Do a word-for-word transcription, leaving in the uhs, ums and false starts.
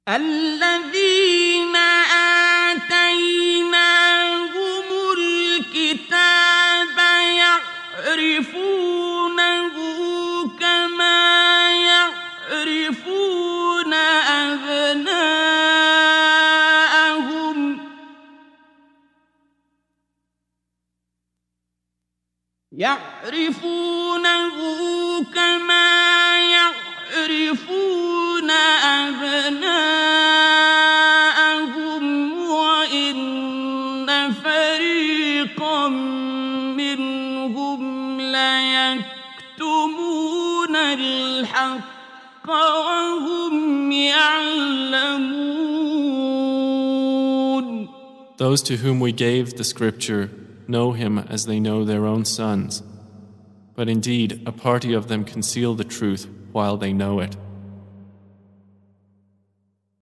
الذين آتيناهم الكتاب يعرفونه كما يعرفون أبناءهم يعرفونه كما يعرفون أبناءهم وإن فريقا منهم ليكتمون الحق وهم يعلمون. Those to whom we gave the scripture know him as they know their own sons. But indeed, a party of them conceal the truth while they know it.